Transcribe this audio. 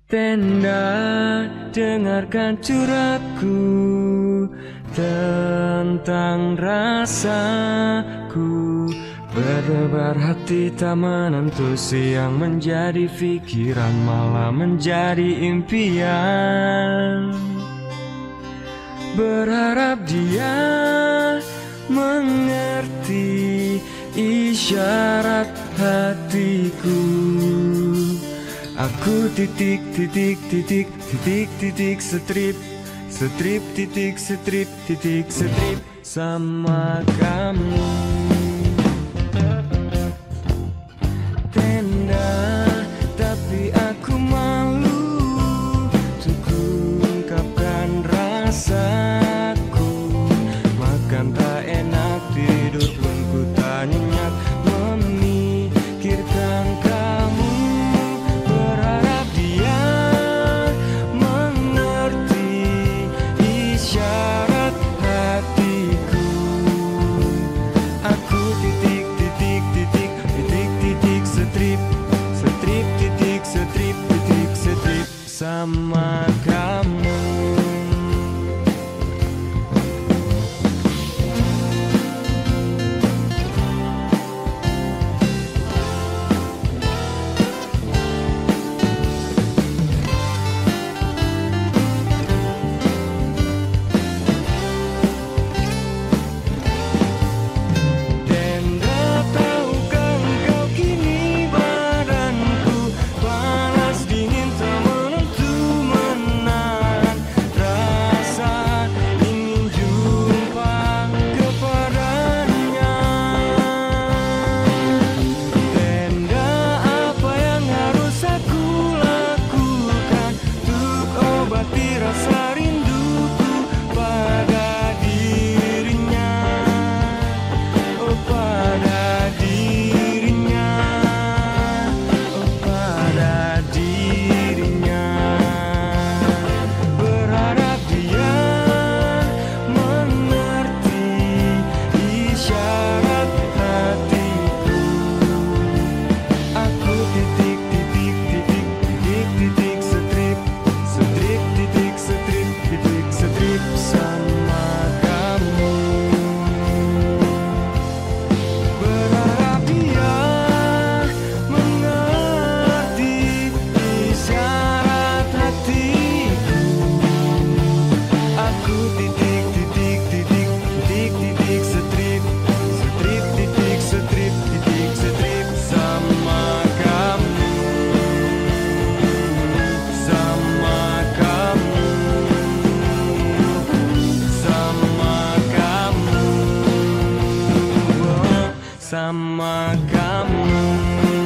Tenda, dengarkan curhatku tentang rasaku. Berdebar hati tak menentu, siang menjadi pikiran, malam menjadi impian. Berharap dia mengerti isyarat hatiku. Aku titik titik titik titik titik strip strip titik strip titik strip sama kamu. Tenda, tapi aku malu untuk ungkapkan rasaku. Makan tak enak, tidur pun ku tak nyenyak, memikirkan kamu. Berharap dia mengerti isyarat hatiku. Aku titik titik titik titik titik strip strip titik strip titik strip sama kamu. Rasa rinduku pada dirinya, oh pada dirinya, oh pada dirinya. Berharap dia mengerti isyarat hatiku. Aku titik titik titik titik titik strip strip titik strip titik strip sama kamu. Berharap dia mengerti isyarat hatiku. Aku titik titik titik titik titik strip strip titik strip titik strip sama kamu. Sama kamu, sama kamu, oh, sama kamu.